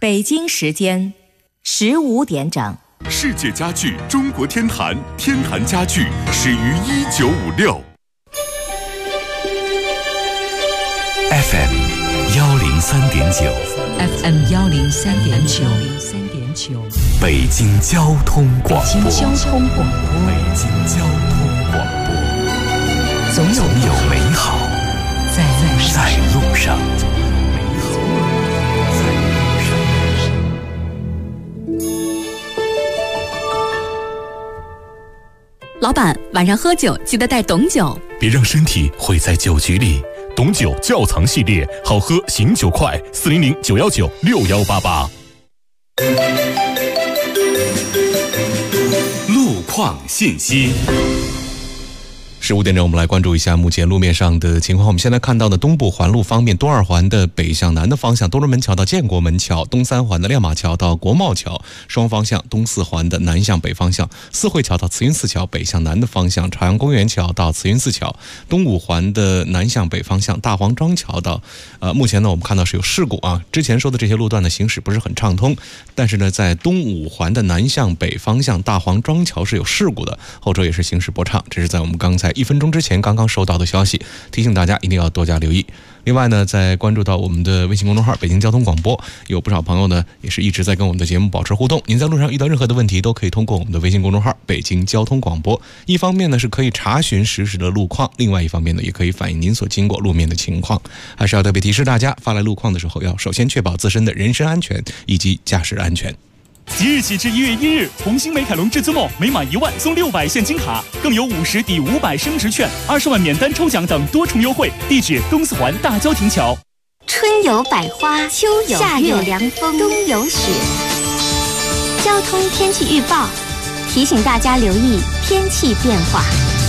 北京时间15点整。 世界家具中国天坛，天坛家具始于1956。FM 103.9 FM 103.9 北京交通广播。 北京交通广播。 北京交通广播。 总有美好在路上。 老板，晚上喝酒记得带董酒， 别让身体毁在酒局里。董酒窖藏系列，好喝醒酒快，400 919 6188。路况信息。15点整，我们来关注一下目前路面上的情况。我们现在看到的东部环路方面，东二环的北向南的方向，东直门桥到建国门桥；东三环的亮马桥到国贸桥，双方向；东四环的南向北方向，四惠桥到慈云寺桥北向南的方向，朝阳公园桥到慈云寺桥；东五环的南向北方向，大黄庄桥到目前呢，我们看到是有事故啊。之前说的这些路段的行驶不是很畅通，但是呢，在东五环的南向北方向，大黄庄桥是有事故的，后者也是行驶不畅。这是在我们刚才1分钟之前刚刚收到的消息，提醒大家一定要多加留意。另外呢，在关注到我们的微信公众号北京交通广播，有不少朋友呢也是一直在跟我们的节目保持互动。您在路上遇到任何的问题，都可以通过我们的微信公众号北京交通广播，一方面呢是可以查询实时的路况，另外一方面呢也可以反映您所经过路面的情况。还是要特别提示大家，发来路况的时候要首先确保自身的人身安全以及驾驶安全。 即日起至1月1日，红星美凯龙至尊梦每满1万送600现金卡，更有50抵500升值券、20万免单抽奖等多重优惠。地址东四环大郊亭桥。 春有百花，秋有夏有凉风，冬有雪。交通天气预报提醒大家留意天气变化。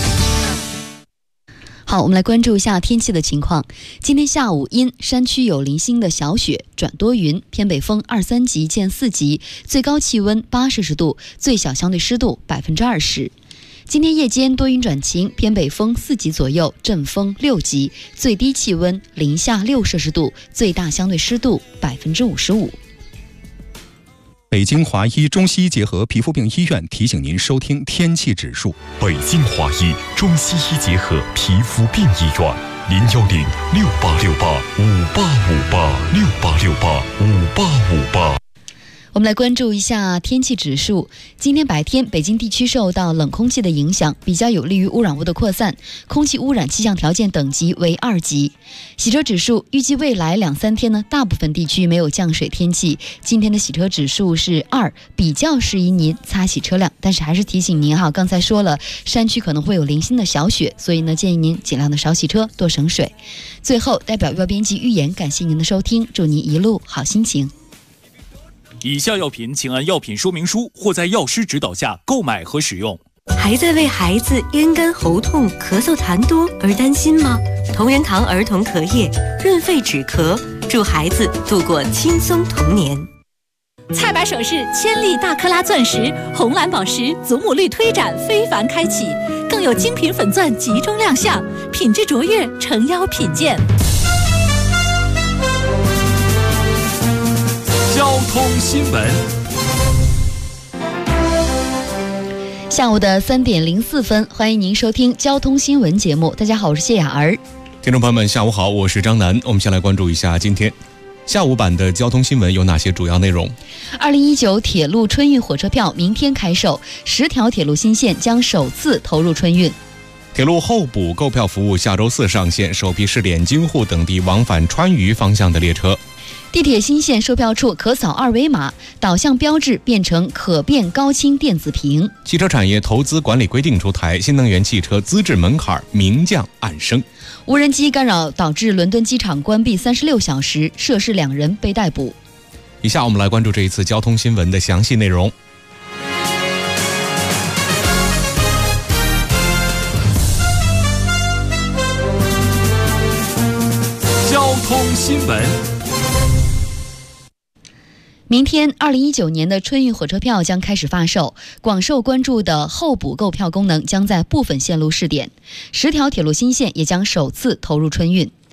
好，我们来关注一下天气的情况。今天下午因山区有零星的小雪，转多云，偏北风2、3级见4级，最高气温8摄氏度，最小相对湿度20%。今天夜间多云转晴，偏北风4级左右，阵风6级，最低气温零下6摄氏度，最大相对湿度55%。 北京华医中西医结合皮肤病医院提醒您收听天气指数。 北京华医中西医结合皮肤病医院，010 6868 5858 6868 5858。 我们来关注一下天气指数。今天白天，北京地区受到冷空气的影响，比较有利于污染物的扩散，空气污染气象条件等级为2级。洗车指数预计未来2、3天呢，大部分地区没有降水天气。今天的洗车指数是2，比较适宜您擦洗车辆，但是还是提醒您哈，刚才说了，山区可能会有零星的小雪，所以呢，建议您尽量的少洗车，多省水。最后，代表预报编辑预言，感谢您的收听，祝您一路好心情。 以下药品请按药品说明书或在药师指导下购买和使用。 还在为孩子咽干喉痛、咳嗽痰多而担心吗？同仁堂儿童咳液润肺止咳，祝孩子度过轻松童年。 菜百首饰千粒大克拉钻石、红蓝宝石祖母绿推展非凡开启，更有精品粉钻集中亮相，品质卓越，诚邀品鉴。 交通新闻。 下午的3点04分，欢迎您收听交通新闻节目。大家好，我是谢雅儿。 听众朋友们，下午好，我是张楠。我们先来关注一下今天下午版的交通新闻有哪些主要内容。 2019铁路春运火车票明天开售，10条铁路新线将首次投入春运。 铁路候补购票服务下周4上线，首批试点京沪等地往返川渝方向的列车。 地铁新线售票处可扫2维码，导向标志变成可变高清电子屏。 汽车产业投资管理规定出台，新能源汽车资质门槛明降暗升。 无人机干扰导致伦敦机场关闭36小时，涉事2人被逮捕。 以下我们来关注这一次交通新闻的详细内容。交通新闻。 明天2019年的春运火车票将开始发售，广受关注的候补购票功能将在部分线路试点，10条铁路新线也将首次投入春运。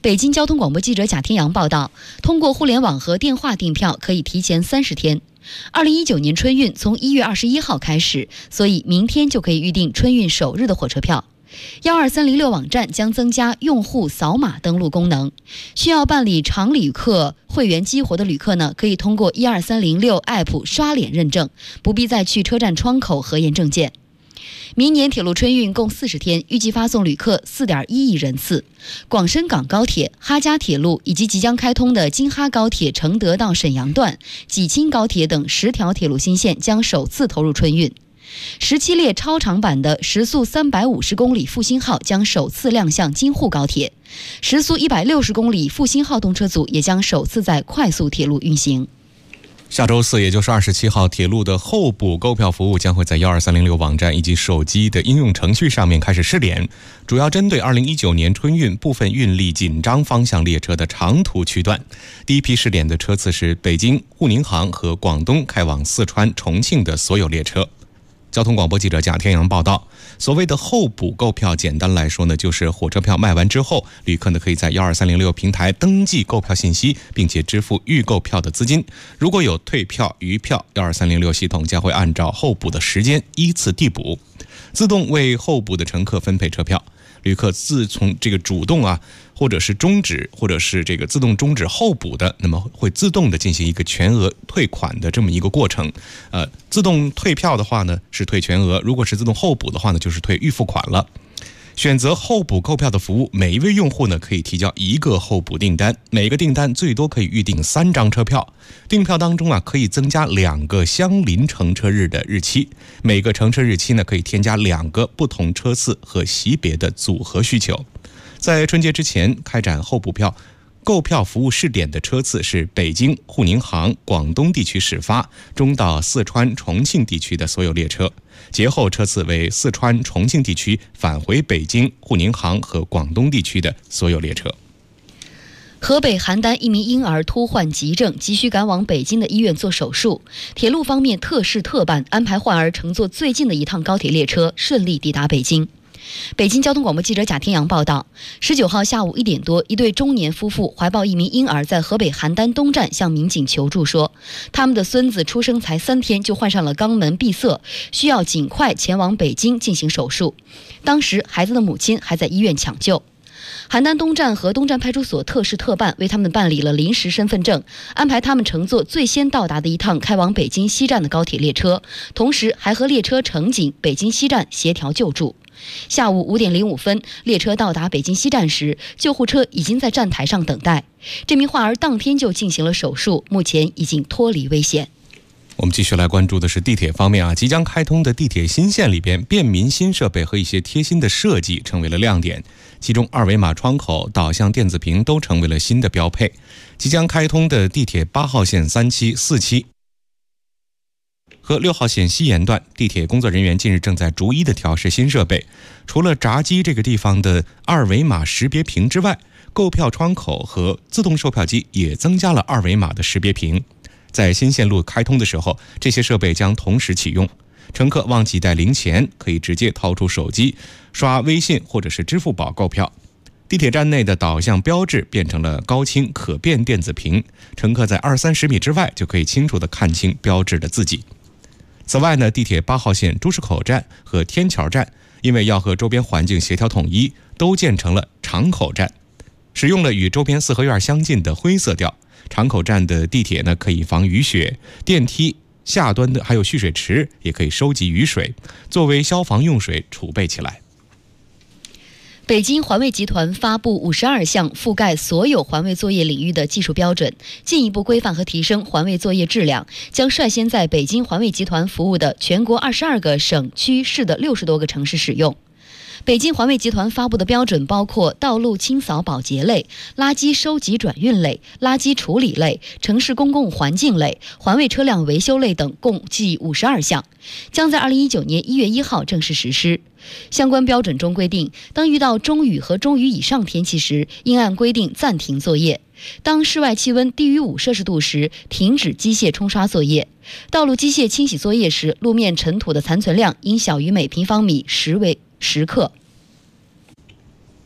北京交通广播记者贾天阳报道，通过互联网和电话订票可以提前30天。2019年春运从1月21号开始，所以明天就可以预订春运首日的火车票。12306网站将增加用户扫码登录功能，需要办理常旅客会员激活的旅客呢，可以通过12306 App 刷脸认证，不必再去车站窗口核验证件。明年铁路春运共40天，预计发送旅客4.1亿人次。广深港高铁、哈嘉铁路以及即将开通的京哈高铁承德到沈阳段、济青高铁等10条铁路新线将首次投入春运。17列超长版的时速350公里复兴号将首次亮相京沪高铁，时速160公里复兴号动车组也将首次在快速铁路运行。 下周4，也就是27号，铁路的候补购票服务将会在12306网站以及手机的应用程序上面开始试点，主要针对2019年春运部分运力紧张方向列车的长途区段。第一批试点的车次是北京、沪宁杭和广东开往四川、重庆的所有列车。交通广播记者贾天阳报道，所谓的候补购票，简单来说呢，就是火车票卖完之后，旅客呢可以在12306平台登记购票信息，并且支付预购票的资金。如果有退票、余票，12306系统将会按照候补的时间依次递补，自动为候补的乘客分配车票。旅客自从这个主动或者是终止，或者是这个自动终止候补的，那么会自动的进行一个全额退款的这么一个过程。自动退票的话呢是退全额，如果是自动候补的话呢就是退预付款了。选择候补购票的服务，每一位用户呢可以提交1个候补订单，每个订单最多可以预订3张车票。订票当中可以增加2个相邻乘车日的日期，每个乘车日期呢可以添加2个不同车次和席别的组合需求。在春节之前开展候补票购票服务试点的车次是北京、沪宁杭、广东地区始发，中到四川、重庆地区的所有列车。节后车次为四川、重庆地区返回北京、沪宁杭和广东地区的所有列车。 河北邯郸一名婴儿突患急症，急需赶往北京的医院做手术。铁路方面特事特办，安排患儿乘坐最近的一趟高铁列车，顺利抵达北京。北京交通广播记者贾天阳报道，19号下午1点多，一对中年夫妇怀抱一名婴儿在河北邯郸东站向民警求助说，他们的孙子出生才3天就患上了肛门闭塞，需要尽快前往北京进行手术。当时孩子的母亲还在医院抢救。邯郸东站和东站派出所特事特办，为他们办理了临时身份证，安排他们乘坐最先到达的一趟开往北京西站的高铁列车，同时还和列车乘警北京西站协调救助。下午5点05分，列车到达北京西站时，救护车已经在站台上等待。这名患儿当天就进行了手术，目前已经脱离危险。 我们继续来关注的是地铁方面即将开通的地铁新线里边，便民新设备和一些贴心的设计成为了亮点，其中2维码窗口、导向电子屏都成为了新的标配。即将开通的地铁8号线3期、4期和6号线西延段，地铁工作人员近日正在逐一的调试新设备。除了闸机这个地方的2维码识别屏之外，购票窗口和自动售票机也增加了2维码的识别屏。在新线路开通的时候，这些设备将同时启用。乘客忘记带零钱，可以直接掏出手机刷微信或者是支付宝购票。地铁站内的导向标志变成了高清可变电子屏，乘客在20-30米之外就可以清楚地看清标志的字迹。此外呢，地铁8号线朱市口站和天桥站因为要和周边环境协调统一，都建成了长口站，使用了与周边四合院相近的灰色调。长口站的地铁呢可以防雨雪，电梯下端的还有蓄水池也可以收集雨水，作为消防用水储备起来。 北京环卫集团发布52项覆盖所有环卫作业领域的技术标准，进一步规范和提升环卫作业质量，将率先在北京环卫集团服务的全国22个省区市的60多个城市使用。北京环卫集团发布的标准包括道路清扫保洁类、垃圾收集转运类、垃圾处理类、城市公共环境类、环卫车辆维修类等，共计52项，将在2019年1月1号正式实施。相关标准中规定，当遇到中雨和中雨以上天气时，应按规定暂停作业；当室外气温低于5摄氏度时，停止机械冲刷作业；道路机械清洗作业时，路面尘土的残存量应小于每平方米10克。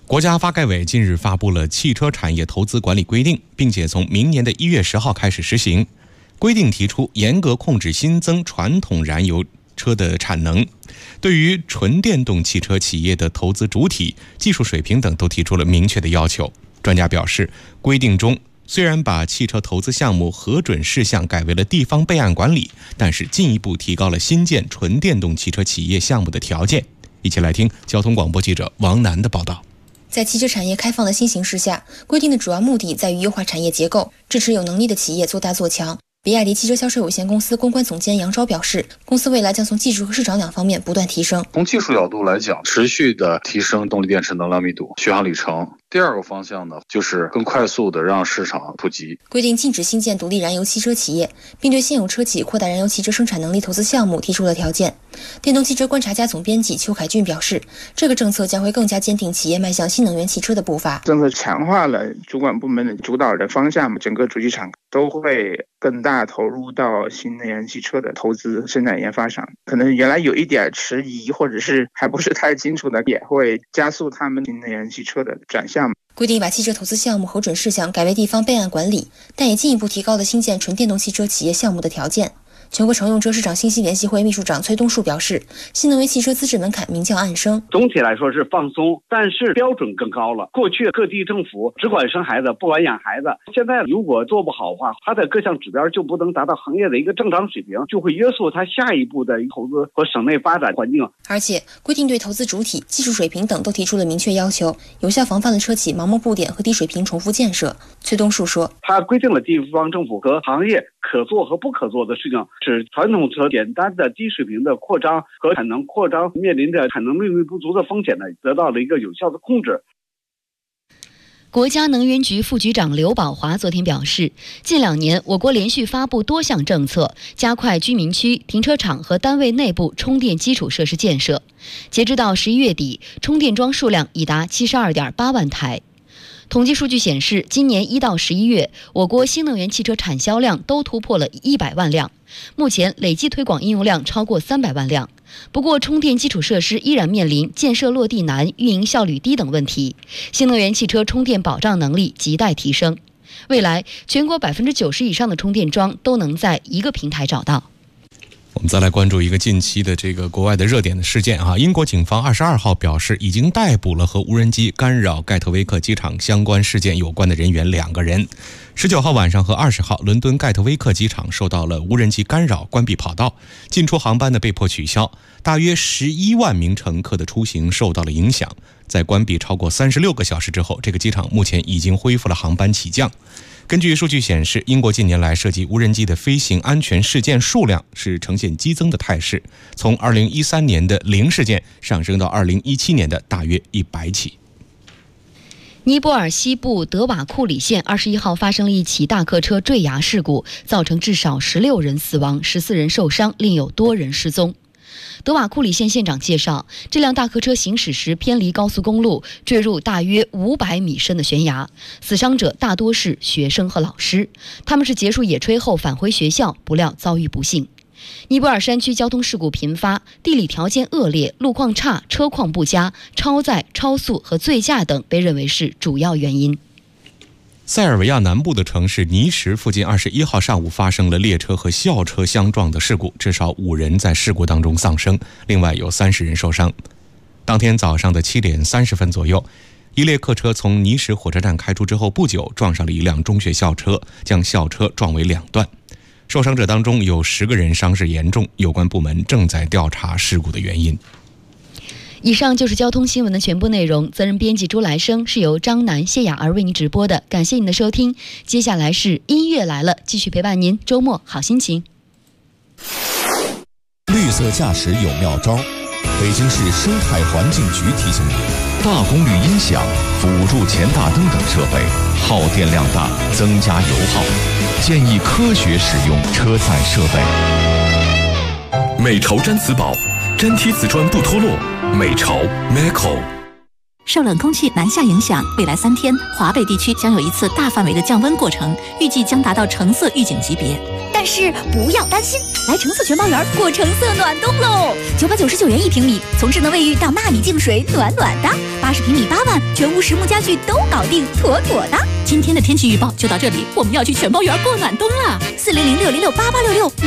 国家发改委近日发布了汽车产业投资管理规定，并且从明年的1月10号开始实行。规定提出严格控制新增传统燃油车的产能，对于纯电动汽车企业的投资主体、技术水平等都提出了明确的要求。专家表示，规定中虽然把汽车投资项目核准事项改为了地方备案管理，但是进一步提高了新建纯电动汽车企业项目的条件。一起来听交通广播记者王楠的报道。 在汽车产业开放的新形势下，规定的主要目的在于优化产业结构，支持有能力的企业做大做强。比亚迪汽车销售有限公司公关总监杨钊表示，公司未来将从技术和市场两方面不断提升。 从技术角度来讲，持续的提升动力电池能量密度、续航里程。第二个方向呢，就是更快速的让市场普及。 规定禁止新建独立燃油汽车企业，并对现有车企扩大燃油汽车生产能力投资项目提出了条件。电动汽车观察家总编辑邱凯俊表示，这个政策将会更加坚定企业迈向新能源汽车的步伐。 政策强化了主管部门的主导的方向，整个主机厂都会更大投入到新能源汽车的投资、生产研发上。可能原来有一点迟疑，或者是还不是太清楚的，也会加速他们新能源汽车的转向。 规定把汽车投资项目核准事项改为地方备案管理，但也进一步提高了新建纯电动汽车企业项目的条件。全国乘用车市场信息联席会秘书长崔东树表示，新能源汽车资质门槛明降暗升， 总体来说是放松，但是标准更高了。过去各地政府只管生孩子不管养孩子，现在如果做不好的话，它的各项指标就不能达到行业的一个正常水平，就会约束它下一步的投资和省内发展环境。 而且规定对投资主体、技术水平等都提出了明确要求，有效防范了车企盲目布点和低水平重复建设。崔东树说， 它规定了地方政府和行业可做和不可做的事情，使传统车简单的低水平的扩张和产能扩张面临着产能利率不足的风险呢，得到了一个有效的控制。 国家能源局副局长刘宝华昨天表示，近2年我国连续发布多项政策，加快居民区、停车场和单位内部充电基础设施建设。截止到11月底，充电桩数量已达72.8万台。统计数据显示，今年1到11月，我国新能源汽车产销量都突破了100万辆，目前累计推广应用量超过300万辆。不过，充电基础设施依然面临建设落地难、运营效率低等问题，新能源汽车充电保障能力亟待提升。未来，全国90%以上的充电桩都能在一个平台找到。 我们再来关注一个近期的这个国外的热点的事件啊！英国警方22号表示，已经逮捕了和无人机干扰盖特威克机场相关事件有关的人员2个人。19号晚上和20号，伦敦盖特威克机场受到了无人机干扰，关闭跑道，进出航班的被迫取消，大约11万名乘客的出行受到了影响。在关闭超过36个小时之后，这个机场目前已经恢复了航班起降。根据数据显示，英国近年来涉及无人机的飞行安全事件数量是呈现激增的态势，从2013年的0事件上升到2017年的大约100起。 尼泊尔西部德瓦库里县21号发生了一起大客车坠崖事故，造成至少16人死亡，14人受伤，另有多人失踪。德瓦库里县县长介绍，这辆大客车行驶时偏离高速公路，坠入大约500米深的悬崖，死伤者大多是学生和老师，他们是结束野炊后返回学校，不料遭遇不幸。尼泊尔山区交通事故频发，地理条件恶劣、路况差、车况不佳、超载、超速和醉驾等被认为是主要原因。 塞尔维亚南部的城市尼什附近21号上午发生了列车和校车相撞的事故，至少5人在事故当中丧生，另外有30人受伤。当天早上的7点30分左右，一列客车从尼什火车站开出之后不久，撞上了一辆中学校车，将校车撞为2段。受伤者当中有10个人伤势严重，有关部门正在调查事故的原因。 以上就是交通新闻的全部内容，责任编辑朱来生，是由张楠、谢雅儿为您直播的，感谢您的收听。接下来是音乐来了，继续陪伴您，周末好心情。 绿色驾驶有妙招，北京市生态环境局提醒您：大功率音响、辅助前大灯等设备耗电量大，增加油耗，建议科学使用车载设备。 美潮毡瓷宝，粘贴瓷砖不脱落。美潮 Meco。 受冷空气南下影响，未来3天，华北地区将有一次大范围的降温过程，预计将达到橙色预警级别。 但是不要担心，来橙色全包园过橙色暖冬喽！999元1平米，从智能卫浴到纳米净水，暖暖的；80平米8万，全屋实木家具都搞定，妥妥的。 今天的天气预报就到这里，我们要去全包园过暖冬了。 4006068866。